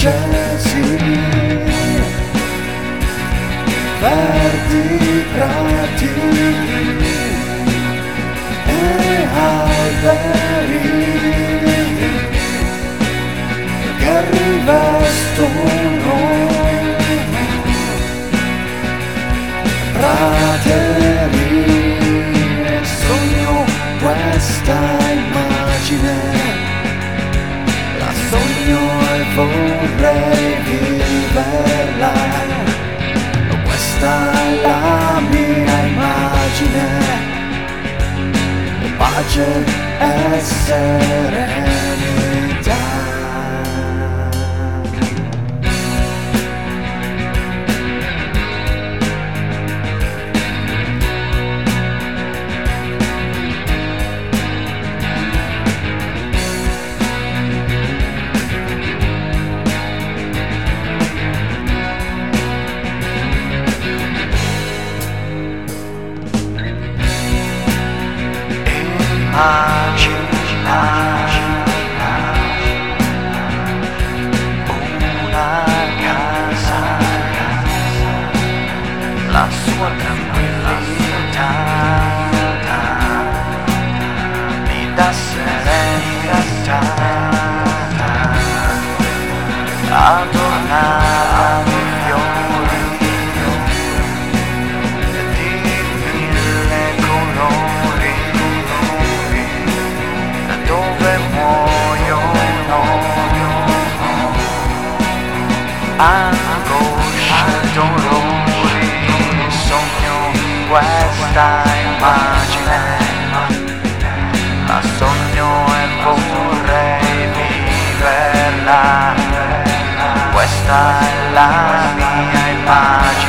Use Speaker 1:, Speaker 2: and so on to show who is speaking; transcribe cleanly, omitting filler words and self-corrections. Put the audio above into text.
Speaker 1: accesi, verdi prati e alberi che rivestono praterie. Sogno questa immagine, la sogno e vorrei viverla. Questa è la mia immagine, pace e serenità.
Speaker 2: Una casa, la sua tranquillità mi dà serenità, adornata di fiori di mille colori, dove muoiono angosce e dolori. Sogno questa immagine, la sogno e vorrei viverla. Questa è la mia immagine.